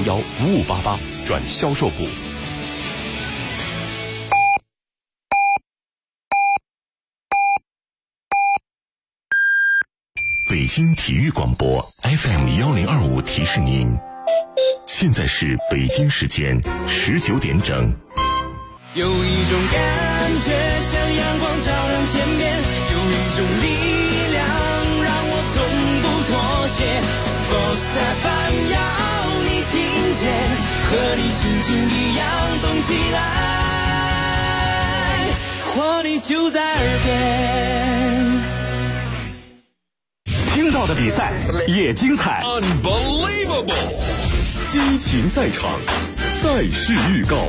0115588转销售部。 北京体育广播 FM1025提示您，现在是北京时间19点整。 有一种感觉像阳光照亮天边，有一种力量让我从不妥协。Sports FM 要你听见，和你心情一样动起来，活力就在耳边。 听到的比赛也精彩 Unbelievable， 激情赛场，赛事预告。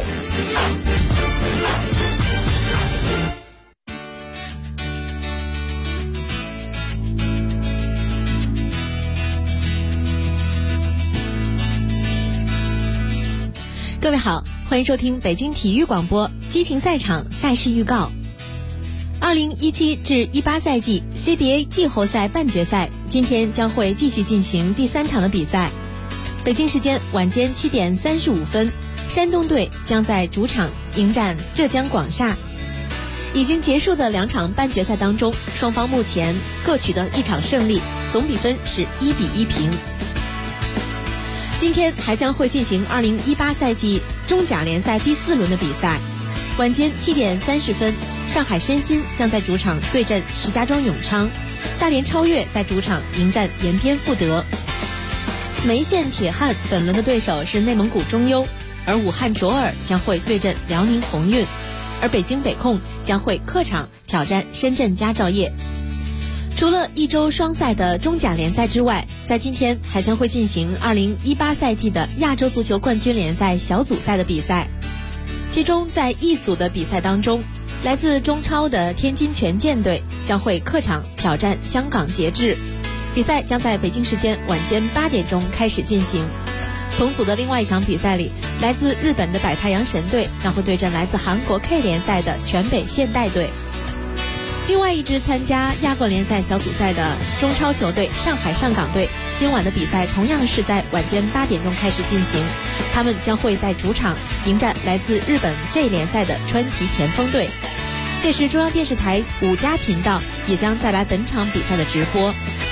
各位好，欢迎收听北京体育广播激情赛场赛事预告。2017至18赛季 CBA 季后赛半决赛今天将会继续进行第3场的比赛。北京时间晚间7点35分，山东队将在主场迎战浙江广厦。已经结束的2场半决赛当中，双方目前各取得1场胜利，总比分是1-1平。今天还将会进行2018赛季中甲联赛第4轮的比赛。晚间7点30分，上海申鑫将在主场对阵石家庄永昌，大连超越在主场迎战延边富德。梅县铁汉本轮的对手是内蒙古中优，而武汉卓尔将会对阵辽宁宏运，而北京北控将会客场挑战深圳佳兆业。除了一周双赛的中甲联赛之外，在今天还将会进行2018赛季的亚洲足球冠军联赛小组赛的比赛。其中在一组的比赛当中，来自中超的天津权健队将会客场挑战香港捷志，比赛将在北京时间晚间8点钟开始进行。同组的另外一场比赛里，来自日本的百太阳神队将会对阵来自韩国 K 联赛的全北现代队。另外一支参加亚冠联赛小组赛的中超球队上海上港队，今晚的比赛同样是在晚间8点钟开始进行，他们将会在主场迎战来自日本 J 联赛的川崎前锋队。届时中央电视台5家频道也将带来本场比赛的直播。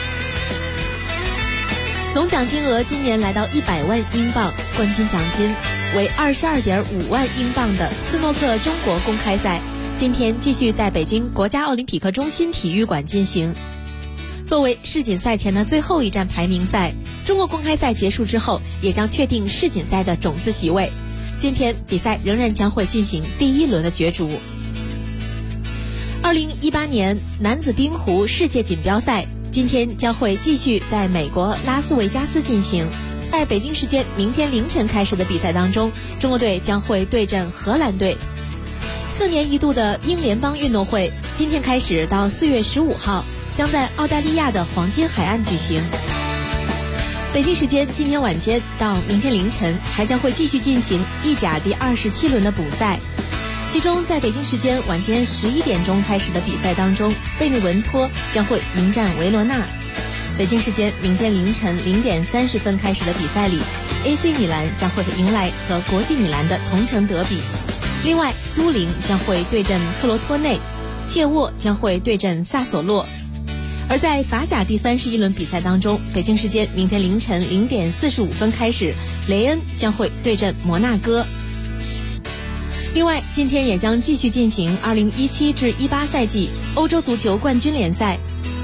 总奖金额今年来到100万英镑，冠军奖金为22.5万英镑的斯诺克中国公开赛今天继续在北京国家奥林匹克中心体育馆进行。作为世锦赛前的最后一站排名赛，中国公开赛结束之后也将确定世锦赛的种子席位。今天比赛仍然将会进行第1轮的角逐。2018年男子冰壶世界锦标赛今天将会继续在美国拉斯维加斯进行。在北京时间明天凌晨开始的比赛当中，中国队将会对阵荷兰队。4年一度的英联邦运动会今天开始到4月15号将在澳大利亚的黄金海岸举行。北京时间今天晚间到明天凌晨还将会继续进行意甲第27轮的补赛。其中在北京时间晚间11点钟开始的比赛当中，贝内文托将会迎战维罗纳。北京时间明天凌晨0点30分开始的比赛里， AC 米兰将会迎来和国际米兰的同城德比。另外都灵将会对阵克罗托内，切沃将会对阵萨索洛。而在法甲第31轮比赛当中，北京时间明天凌晨0点45分开始，雷恩将会对阵摩纳哥。另外今天也将继续进行2017至18赛季欧洲足球冠军联赛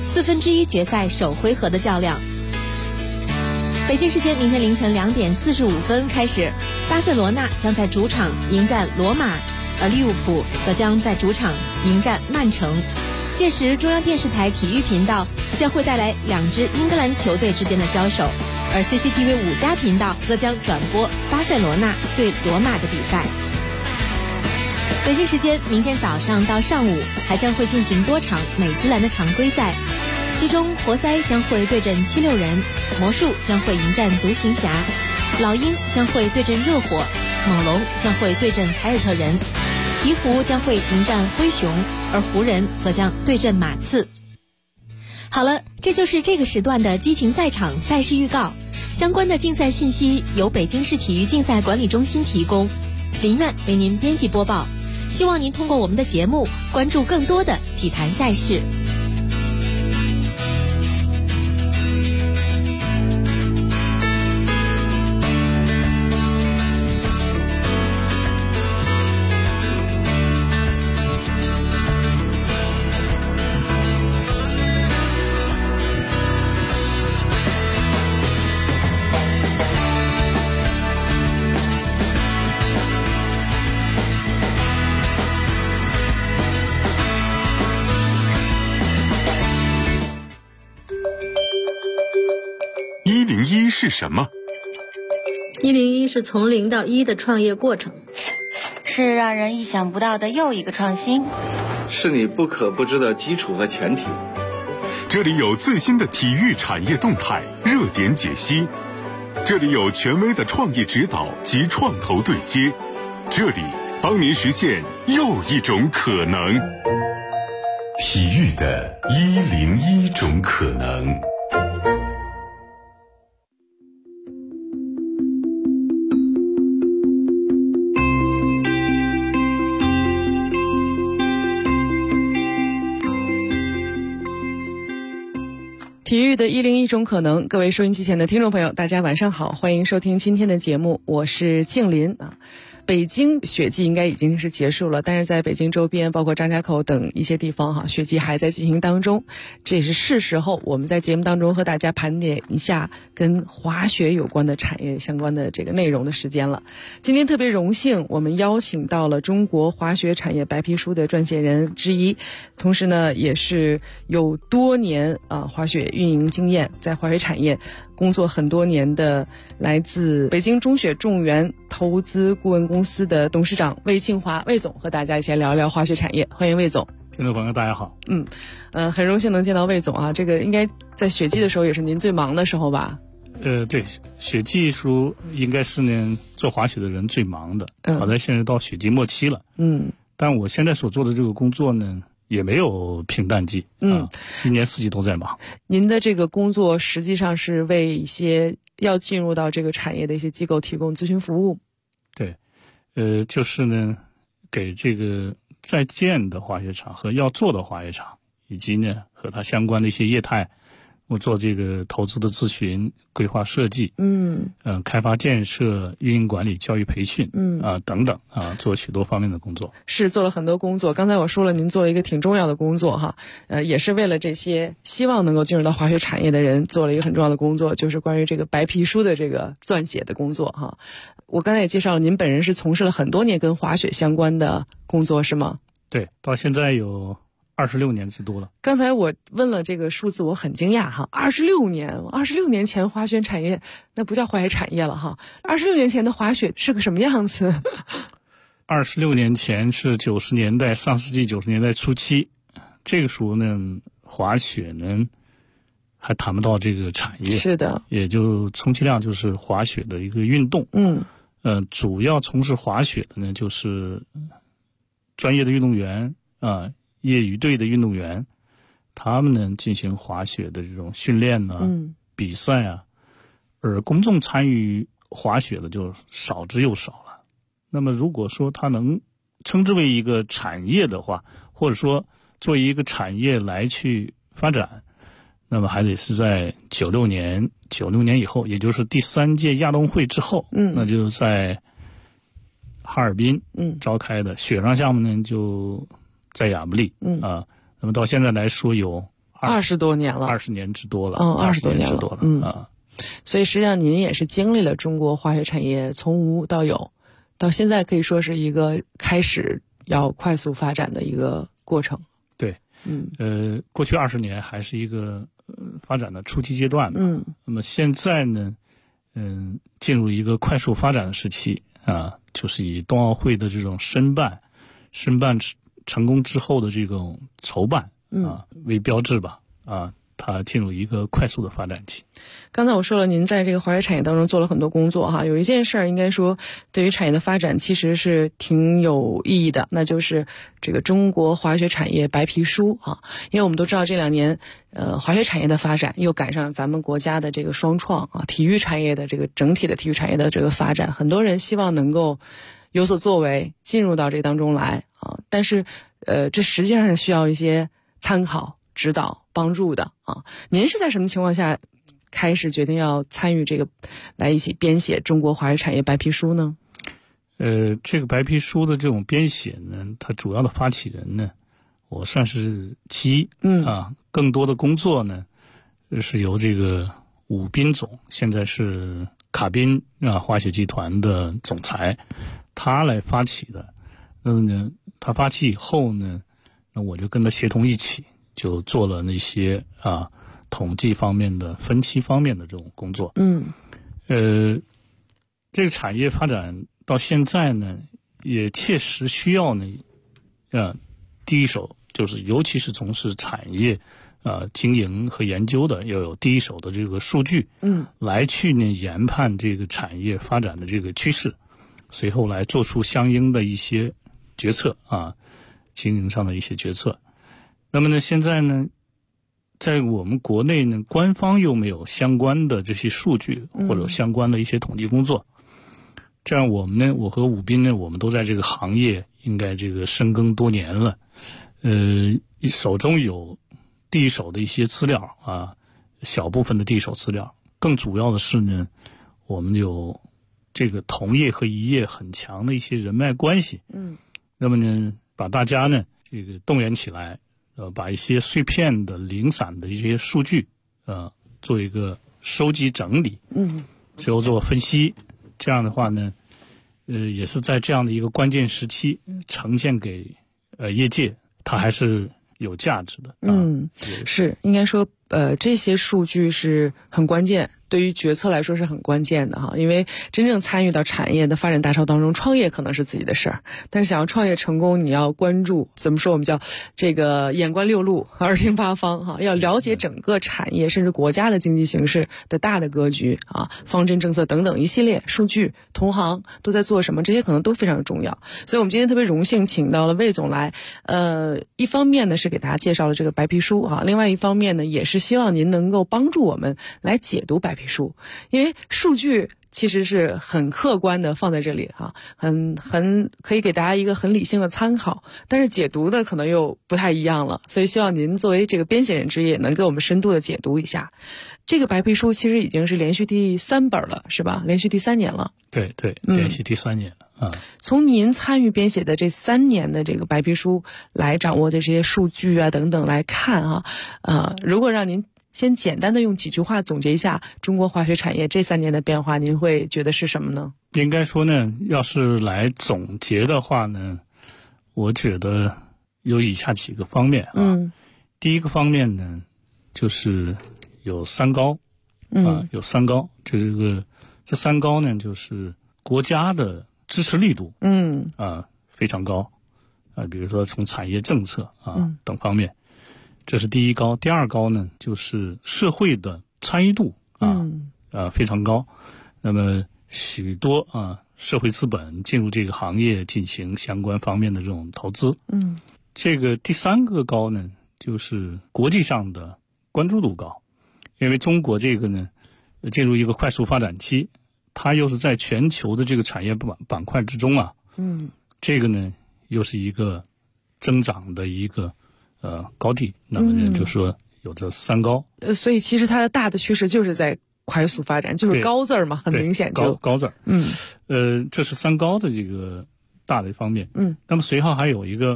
1/4决赛首回合的较量。北京时间明天凌晨2点45分开始，巴塞罗那将在主场迎战罗马，而利物浦则将在主场迎战曼城。届时中央电视台体育频道将会带来2支英格兰球队之间的交手，而 CCTV 5家频道则将转播巴塞罗那对罗马的比赛。北京时间明天早上到上午还将会进行多场美职篮的常规赛，其中活塞将会对阵76人，魔术将会迎战独行侠，老鹰将会对阵热火，猛龙将会对阵凯尔特人，鹈鹕将会迎战灰熊，而湖人则将对阵马刺。好了，这就是这个时段的激情赛场赛事预告。 相关的竞赛信息由北京市体育竞赛管理中心提供，林苑为您编辑播报。希望您通过我们的节目关注更多的体坛赛事。 101是什么 ？101是从0到1的创业过程， 是让人意想不到的又一个创新， 是你不可不知的基础和前提。 这里有最新的体育产业动态、热点解析，这里有权威的创业指导及创投对接，这里帮您实现又一种可能。体育的101种可能。 体育的101种可能，各位收音机前的听众朋友，大家晚上好，欢迎收听今天的节目，我是静林啊。北京雪季应该已经是结束了，但是在北京周边，包括张家口等一些地方雪季还在进行当中。这也是时候我们在节目当中和大家盘点一下跟滑雪有关的产业相关的这个内容的时间了。今天特别荣幸，我们邀请到了中国滑雪产业白皮书的撰写人之一，同时呢也是有多年滑雪运营经验，在滑雪产业工作很多年的来自北京中雪众源投资顾问公司的董事长魏庆华魏总，和大家一起聊聊滑雪产业。欢迎魏总。 听众朋友大家好。 很荣幸能见到魏总啊，这个应该在雪季的时候也是您最忙的时候吧？ 对，雪季时候应该是呢做滑雪的人最忙的。好在现在到雪季末期了。但我现在所做的这个工作呢也没有平淡季，一年四季都在忙。 您的这个工作实际上是为一些要进入到这个产业的一些机构提供咨询服务。 对，就是呢，给这个在建的滑雪场和要做的滑雪场，以及呢和它相关的一些业态，我做这个投资的咨询、规划设计，开发建设、运营管理、教育培训，等等做许多方面的工作。 是做了很多工作。刚才我说了，您做了一个挺重要的工作哈，也是为了这些希望能够进入到滑雪产业的人做了一个很重要的工作，就是关于这个白皮书的这个撰写的工作哈。我刚才也介绍了，您本人是从事了很多年跟滑雪相关的工作，是吗？ 对，到现在有26年之多了。 刚才我问了这个数字，我很惊讶哈，26年前滑雪产业那不叫滑雪产业了哈，26年前的滑雪是个什么样子 ？26年前是90年代，上世纪90年代初期，这个时候呢，滑雪呢还谈不到这个产业， 是的， 也就充其量就是滑雪的一个运动。主要从事滑雪的呢，就是专业的运动员业余队的运动员，他们呢进行滑雪的这种训练比赛而公众参与滑雪的就少之又少了。那么如果说它能称之为一个产业的话，或者说作为一个产业来去发展，那么还得是在96年以后，也就是第3届亚冬会之后，那就在哈尔滨召开的雪上项目呢就在亚布力那么到现在来说有 20多年了 ，20年之多了 ，20多年了所以实际上您也是经历了中国滑雪产业从无到有，到现在可以说是一个开始要快速发展的一个过程。 对，过去20年还是一个发展的初期阶段嘛，那么现在呢，进入一个快速发展的时期就是以冬奥会的这种申办成功之后的这种筹办为标志吧， 它进入一个快速的发展期。 刚才我说了，您在这个滑雪产业当中做了很多工作哈，有一件事儿应该说对于产业的发展其实是挺有意义的，那就是这个中国滑雪产业白皮书啊。因为我们都知道这2年滑雪产业的发展又赶上咱们国家的这个双创啊，体育产业的这个整体的体育产业的这个发展，很多人希望能够有所作为，进入到这当中来啊。但是这实际上是需要一些参考、指导、帮助的啊。您是在什么情况下开始决定要参与这个，来一起编写中国滑雪产业白皮书呢？ 这个白皮书的这种编写呢，它主要的发起人呢，我算是其一。更多的工作呢，是由这个武斌总，现在是卡宾滑雪集团的总裁，他来发起的。那么呢，他发起以后呢，那我就跟他协同一起，就做了那些统计方面的、分析方面的这种工作。这个产业发展到现在呢，也切实需要呢，第一手就是尤其是从事产业经营和研究的，要有第一手的这个数据，来去呢研判这个产业发展的这个趋势，随后来做出相应的一些决策经营上的一些决策。那么呢，现在呢，在我们国内呢，官方又没有相关的这些数据或者相关的一些统计工作，这样我们呢，我和武斌呢，我们都在这个行业应该这个深耕多年了，手中有第一手的一些资料小部分的第一手资料，更主要的是呢，我们有这个同业和一业很强的一些人脉关系。那么呢，把大家呢这个动员起来，把一些碎片的零散的一些数据做一个收集整理，最后做分析。这样的话呢，也是在这样的一个关键时期呈现给业界，它还是有价值的。 是应该说这些数据是很关键，对于决策来说是很关键的哈。因为真正参与到产业的发展大潮当中，创业可能是自己的事儿，但是想要创业成功，你要关注，怎么说，我们叫这个眼观六路，耳听八方哈，要了解整个产业甚至国家的经济形势的大的格局方针政策等等一系列数据，同行都在做什么，这些可能都非常重要。所以我们今天特别荣幸请到了魏总来，一方面呢是给大家介绍了这个白皮书另外一方面呢也是希望您能够帮助我们来解读白皮书，因为数据其实是很客观的放在这里很可以给大家一个很理性的参考，但是解读的可能又不太一样了，所以希望您作为这个编写人之一，能给我们深度的解读一下。这个白皮书其实已经是连续第3本了，是吧？连续第3年了。 对，连续第3年了。 从您参与编写的这3年的这个白皮书来掌握的这些数据等等来看如果让您先简单的用几句话总结一下中国滑雪产业这3年的变化，您会觉得是什么呢？ 应该说呢，要是来总结的话呢，我觉得有以下几个方面第一个方面呢，就是有3高有3高，这3高呢，就是国家的支持力度非常高比如说从产业政策等方面，这是第一高。第二高呢，就是社会的参与度非常高。那么许多社会资本进入这个行业进行相关方面的这种投资。这个第3个高呢，就是国际上的关注度高，因为中国这个呢进入一个快速发展期，它又是在全球的这个产业板块之中这个呢又是一个增长的一个高地，那么呢就说有这3高。 所以其实它的大的趋势就是在快速发展，就是高字儿嘛，很明显就高字儿。这是3高的这个大的一方面。那么随后还有一个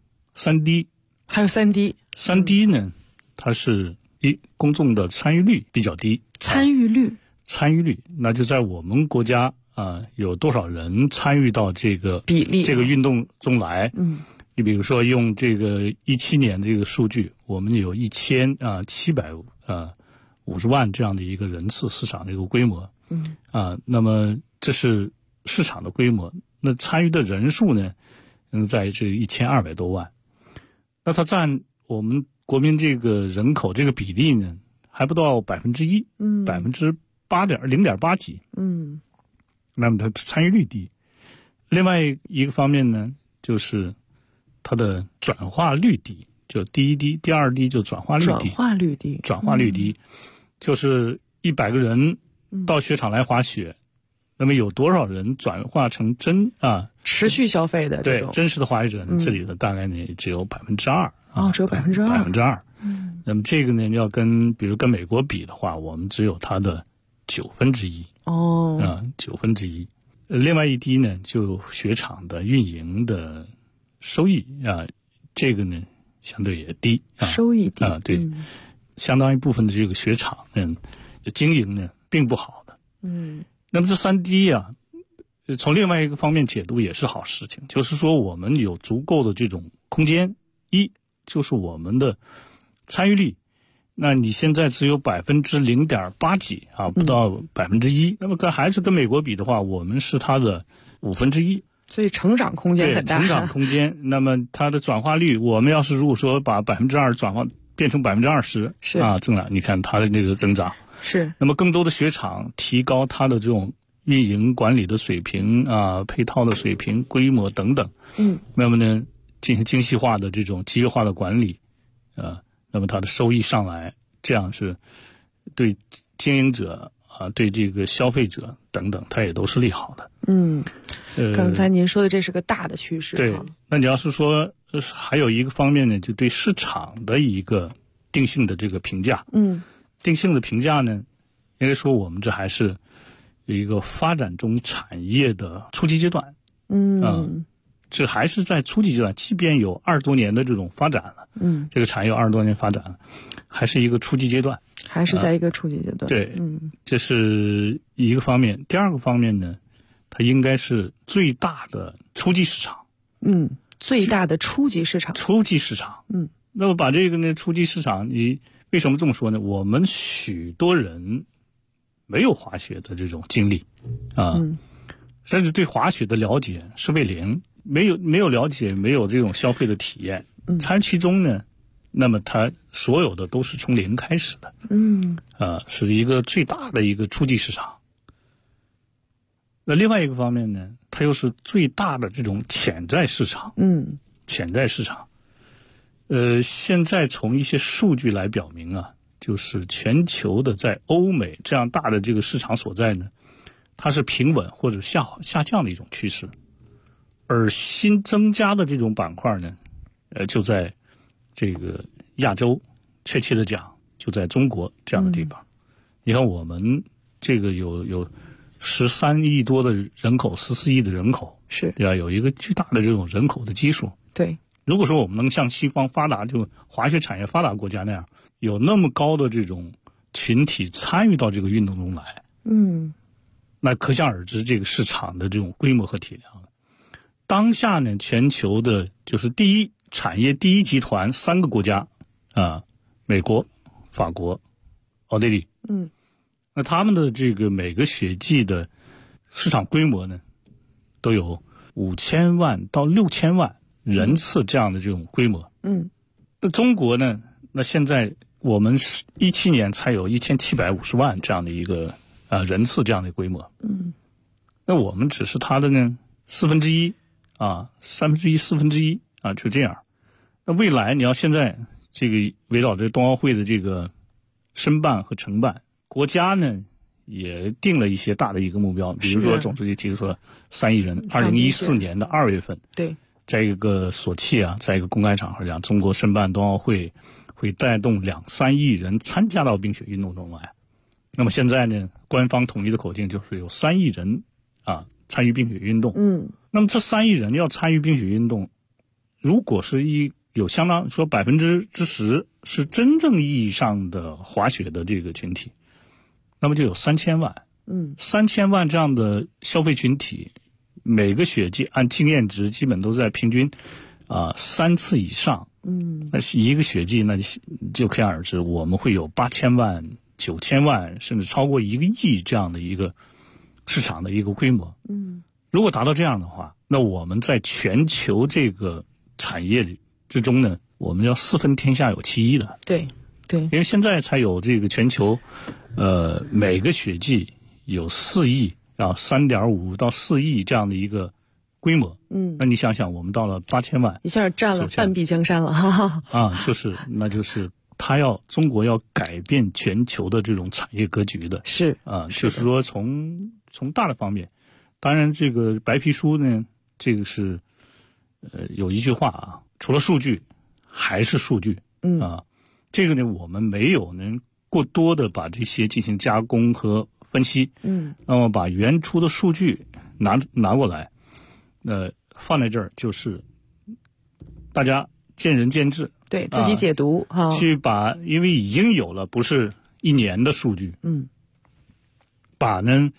3低， 还有3低。 3低呢，它是公众的参与率比较低。 参与率，那就在我们国家有多少人参与到这个比例这个运动中来？你比如说用这个17年的这个数据，我们有1750万这样的一个人次市场的一个规模。那么这是市场的规模，那参与的人数呢，在这1200多万。那它占我们国民这个人口这个比例呢，还不到1%， 嗯 0.8几， 嗯， 那么它参与率低。另外一个方面呢，就是它的转化率低，就第一低，第二低就转化率低。转化率低，就是100个人到雪场来滑雪，那么有多少人转化成持续消费的这种？ 对，真实的滑雪者呢，这里的大概呢只有2%， 只有2%。 那么这个呢，要比如跟美国比的话，我们只有它的1/9。1/9。另外一低呢，就雪场的运营的收益这个呢相对也低， 收益低对，相当一部分的这个雪场经营呢并不好的。那么这3低从另外一个方面解读也是好事情，就是说我们有足够的这种空间，一就是我们的参与率，那你现在只有0.8几不到1%，那么还是跟美国比的话，我们是它的1/5， 所以成长空间很大。 成长空间，那么它的转化率，我们要是如果说把2%转化变成20%， 是增长，你看它的那个增长是。 那么更多的雪场提高它的这种运营管理的水平配套的水平、规模等等，那么呢进行精细化的这种集约化的管理，那么它的收益上来，这样是对经营者对这个消费者等等，它也都是利好的。 刚才您说的这是个大的趋势。 对，那你要是说还有一个方面呢，就对市场的一个定性的这个评价。定性的评价呢，应该说我们这还是一个发展中产业的初级阶段。这还是在初级阶段，即便有20多年的这种发展了，这个产业有20多年发展了，还是一个初级阶段， 还是在一个初级阶段。 对，这是一个方面。第二个方面呢，它应该是最大的初级市场。 最大的初级市场。 那么把这个呢初级市场，你为什么这么说呢？我们许多人没有滑雪的这种经历甚至对滑雪的了解是为零，没有了解，没有这种消费的体验，参与其中呢，那么它所有的都是从零开始的，是一个最大的一个初级市场。那另外一个方面呢，它又是最大的这种潜在市场，现在从一些数据来表明就是全球的在欧美这样大的这个市场所在呢，它是平稳或者下降的一种趋势，而新增加的这种板块呢，就在这个亚洲，确切的讲，就在中国这样的地方。你看我们这个有13亿多的人口，14亿的人口， 是对吧？有一个巨大的这种人口的基数。 对， 如果说我们能像西方发达就滑雪产业发达国家那样，有那么高的这种群体参与到这个运动中来，那可想而知这个市场的这种规模和体量。当下呢，全球的就是产业第一集团3个国家美国、法国、奥地利。那他们的这个每个雪季的市场规模呢，都有5000万到6000万人次这样的这种规模。那中国呢，那现在我们17年才有1750万这样的一个人次这样的规模。那我们只是它的呢1/43/1、1/4就这样。那未来你要现在这个围绕着冬奥会的这个申办和承办，国家呢也定了一些大的一个目标，比如说总书记提出了3亿人，2014年的2月份， 对， 在一个索契在一个公开场合讲，中国申办冬奥会会带动2-3亿人参加到冰雪运动中来。那么现在呢，官方统一的口径就是有3亿人参与冰雪运动。那么这3亿人要参与冰雪运动，如果是有相当说10%是真正意义上的滑雪的这个群体，那么就有3000万。3000万这样的消费群体，每个雪季按经验值基本都在平均3次以上。那一个雪季，那就可想而知，我们会有8000万、9000万，甚至超过1个亿这样的一个市场的一个规模。如果达到这样的话，那我们在全球这个产业之中呢， 我们要4分天下有其一的。 对， 因为现在才有这个全球，每个雪季有4亿啊，3.5到4亿这样的一个规模。那你想想，我们到了8000万， 一下占了半壁江山了，哈哈。 啊，就是中国要改变全球的这种产业格局的。 是啊，就是说从大的方面，当然这个白皮书呢，这个是有一句话啊，除了数据还是数据。这个呢，我们没有能过多的把这些进行加工和分析。那么把原初的数据拿过来，放在这儿，就是大家见仁见智， 对自己解读哈。 去因为已经有了不是1年的数据，把呢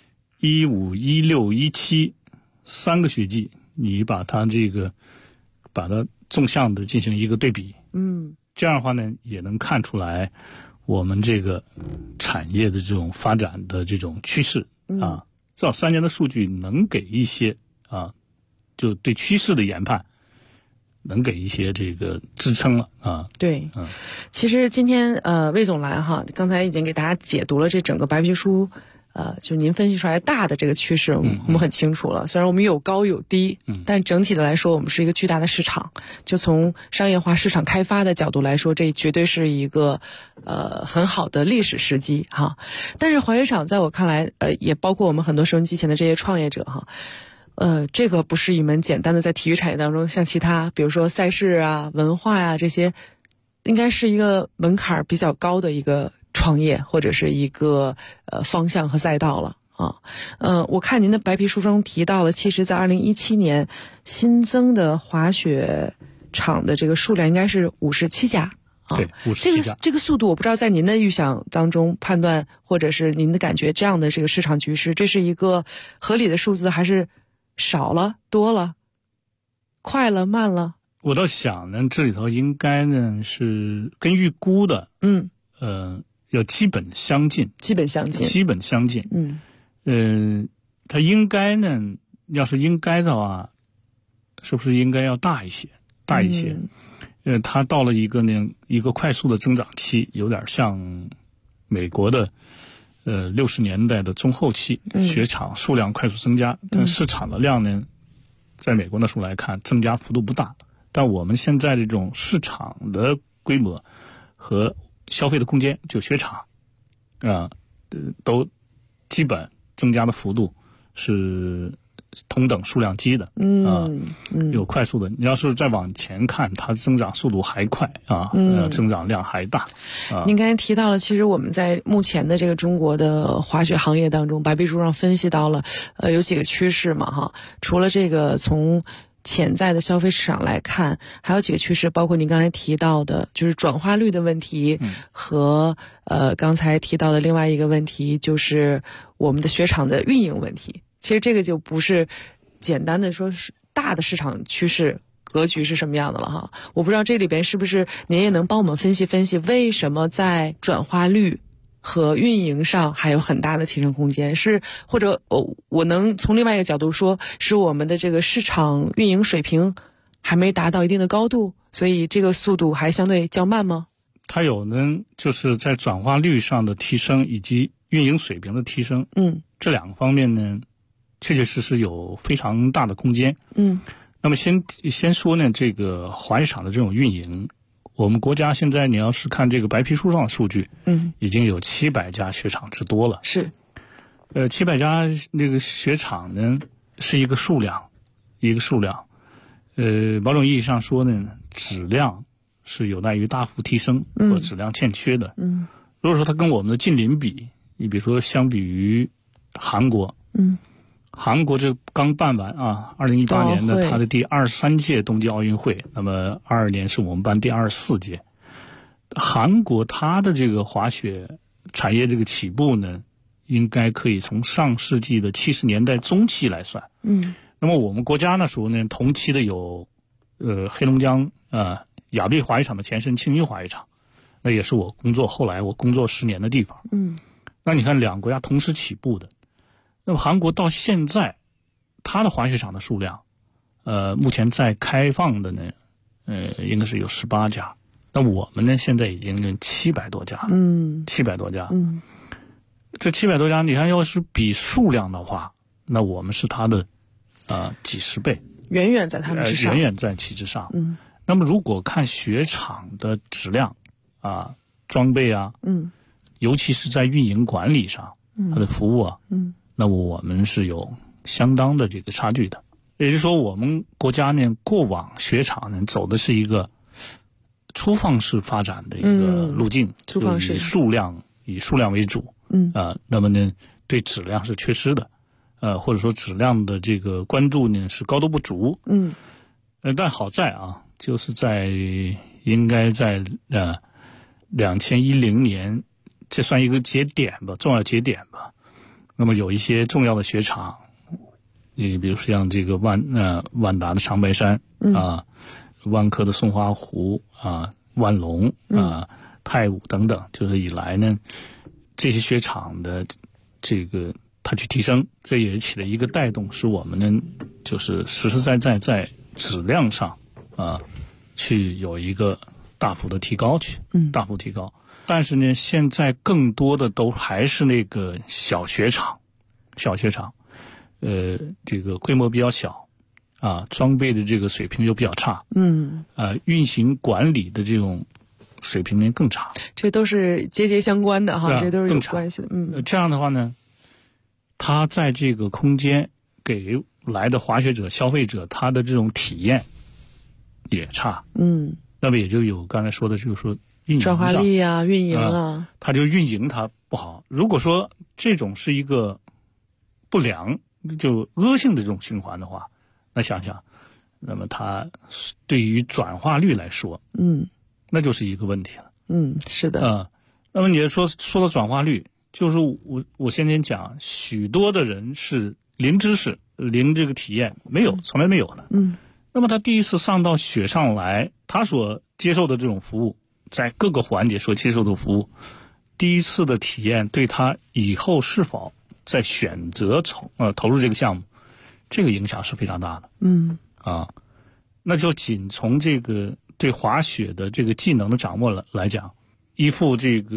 15、16、17 3个雪季，你把它纵向的进行一个对比，这样的话呢，也能看出来我们这个产业的这种发展的这种趋势啊。至少3年的数据能给一些就对趋势的研判能给一些这个支撑了啊。 对，其实今天魏总来哈，刚才已经给大家解读了这整个白皮书。就您分析出来大的这个趋势，我们很清楚了。虽然我们有高有低，但整体的来说，我们是一个巨大的市场。就从商业化市场开发的角度来说，这绝对是一个很好的历史时机哈。但是滑雪场在我看来，也包括我们很多收音机前的这些创业者哈，这个不是一门简单的在体育产业当中像其他，比如说赛事啊、文化呀这些，应该是一个门槛比较高的一个创业或者是一个方向和赛道了啊。我看您的白皮书中提到了，其实在2017年新增的滑雪场的这个数量应该是57家啊。 对，57家。 这个速度我不知道在您的预想当中判断或者是您的感觉，这样的这个市场局势，这是一个合理的数字，还是少了、多了、快了、慢了？ 我倒想呢，这里头应该呢是跟预估的，要基本相近。它应该呢，要是应该的话，是不是应该要大一些？它到了一个快速的增长期，有点像美国的60年代的中后期，雪场数量快速增加，但市场的量呢，在美国那时候来看，增加幅度不大。但我们现在这种市场的规模和消费的空间，就雪场都基本增加的幅度是同等数量级的，有快速的。你要是再往前看，它增长速度还快啊，增长量还大。 您刚才提到了，其实我们在目前的这个中国的滑雪行业当中，白皮书上分析到了有几个趋势嘛哈。除了这个从潜在的消费市场来看，还有几个趋势，包括您刚才提到的就是转化率的问题，和刚才提到的另外一个问题就是我们的雪场的运营问题。其实这个就不是简单的说是大的市场趋势格局是什么样的了哈。我不知道这里边是不是您也能帮我们分析分析，为什么在转化率和运营上还有很大的提升空间，是或者我能从另外一个角度说，是我们的这个市场运营水平还没达到一定的高度，所以这个速度还相对较慢吗？ 它有呢，就是在转化率上的提升以及运营水平的提升，这两个方面呢，确确实实有非常大的空间。那么先说呢，这个滑雪场的这种运营。我们国家现在你要是看这个白皮书上的数据，已经有700家雪场之多了。 是 ，700家那个雪场呢是一个数量。某种意义上说呢，质量是有待于大幅提升或质量欠缺的。如果说它跟我们的近邻比，你比如说相比于韩国，韩国这刚办完啊，2018年的它的第23届冬季奥运会，那么22年是我们办第24届。韩国它的这个滑雪产业这个起步呢，应该可以从上世纪的70年代中期来算。那么我们国家那时候呢，同期的有黑龙江雅贝滑雪场的前身青衣滑雪场，那也是后来我工作10年的地方。那你看两个国家同时起步的。那么韩国到现在，它的滑雪场的数量，目前在开放的呢， 应该是有18家。那我们呢，现在已经有700多家，700多家。这700多家，你看，要是比数量的话，那我们是它的几十倍， 远远在他们之上， 远远在其之上。那么如果看雪场的质量装备尤其是在运营管理上，它的服务那么我们是有相当的这个差距的。也就是说，我们国家呢，过往雪场呢走的是一个粗放式发展的一个路径， 粗放式， 以数量为主。那么呢，对质量是缺失的，或者说质量的这个关注呢是高度不足。但好在就是应该在2010年，这算一个节点吧，重要节点吧。那么有一些重要的雪场，你比如像这个万达的长白山万科的松花湖万隆太武等等，就是以来呢，这些雪场的这个它去提升，这也起了一个带动，使我们呢就是实实在在在质量上去有一个大幅的提高大幅提高。但是呢，现在更多的都还是那个小雪场，这个规模比较小装备的这个水平又比较差，运行管理的这种水平呢更差， 这都是节节相关的这都是有关系的。 这样的话呢，它在这个空间给来的滑雪者、消费者，他的这种体验也差。那么也就有刚才说的，就是说运营转化力运营它就运营它不好。如果说这种是一个不良就恶性的这种循环的话，那想想，那么它对于转化率来说，那就是一个问题了。 是的。 那么你说到转化率，就是我先前讲，许多的人是零知识、零这个体验，从来没有的。那么他第一次上到雪上来，他所接受的这种服务，在各个环节所接受的服务，第一次的体验对他以后是否在选择投入这个项目，这个影响是非常大的。那就仅从这个对滑雪的这个技能的掌握来讲，一副这个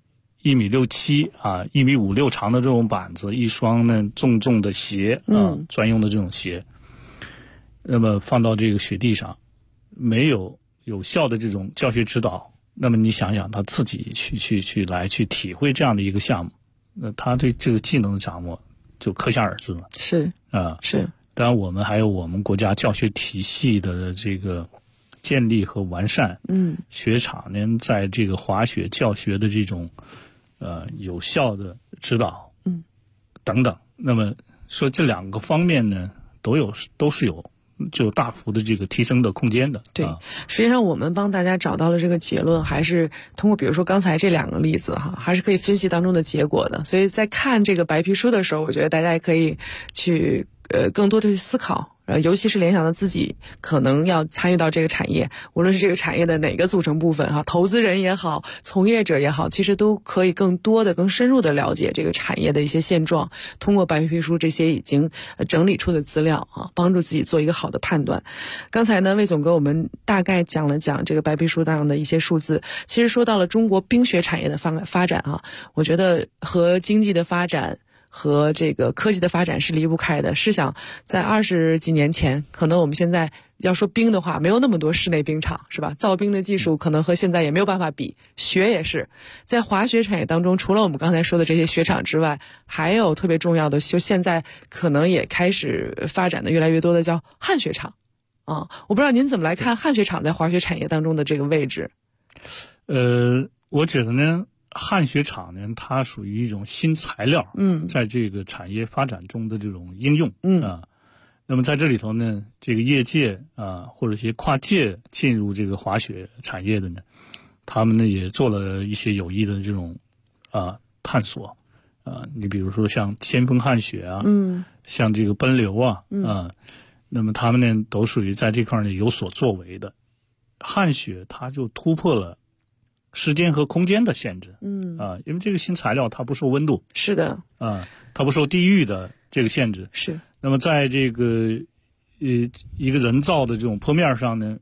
1.67米1.56米长的这种板子，一双呢重的鞋专用的这种鞋，那么放到这个雪地上，没有有效的这种教学指导，那么你想想他自己去体会这样的一个项目，那他对这个技能的掌握就可想而知了。 是是。 当然我们还有我们国家教学体系的这个建立和完善，雪场呢在这个滑雪教学的这种有效的指导，等等。那么说这两个方面呢都是有就大幅的这个提升的空间的。 对，实际上我们帮大家找到了这个结论，还是通过比如说刚才这2个例子还是可以分析当中的结果的。所以在看这个白皮书的时候，我觉得大家也可以去更多的去思考。尤其是联想到自己可能要参与到这个产业，无论是这个产业的哪个组成部分投资人也好，从业者也好，其实都可以更多的、更深入的了解这个产业的一些现状，通过白皮书这些已经整理出的资料帮助自己做一个好的判断。刚才呢，魏总给我们大概讲了讲这个白皮书上的一些数字，其实说到了中国冰雪产业的发展我觉得和经济的发展和这个科技的发展是离不开的。试想在20几年前，可能我们现在要说冰的话，没有那么多室内冰场，是吧？造冰的技术可能和现在也没有办法比。雪也是在滑雪产业当中，除了我们刚才说的这些雪场之外，还有特别重要的，就现在可能也开始发展的越来越多的叫旱雪场我不知道您怎么来看旱雪场在滑雪产业当中的这个位置。 我觉得呢，旱雪场呢，它属于一种新材料，在这个产业发展中的这种应用，那么在这里头呢，这个业界或者一些跨界进入这个滑雪产业的呢，他们呢也做了一些有益的这种探索，你比如说像先锋旱雪像这个奔流那么他们呢都属于在这块呢有所作为的。旱雪它就突破了时间和空间的限制，因为这个新材料它不受温度， 是的， 它不受地域的这个限制， 是。 那么在这个一个人造的这种坡面上呢，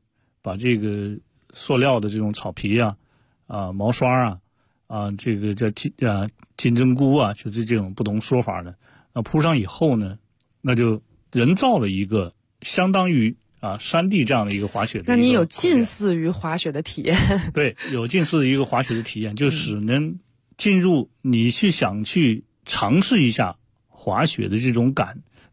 把这个塑料的这种草皮啊、毛刷这个叫金针菇就是这种不同说法的，铺上以后呢，那就人造了一个相当于山地这样的一个滑雪的。 那你有近似于滑雪的体验？对， 有近似于一个滑雪的体验，就使能进入你想去尝试一下滑雪的这种感，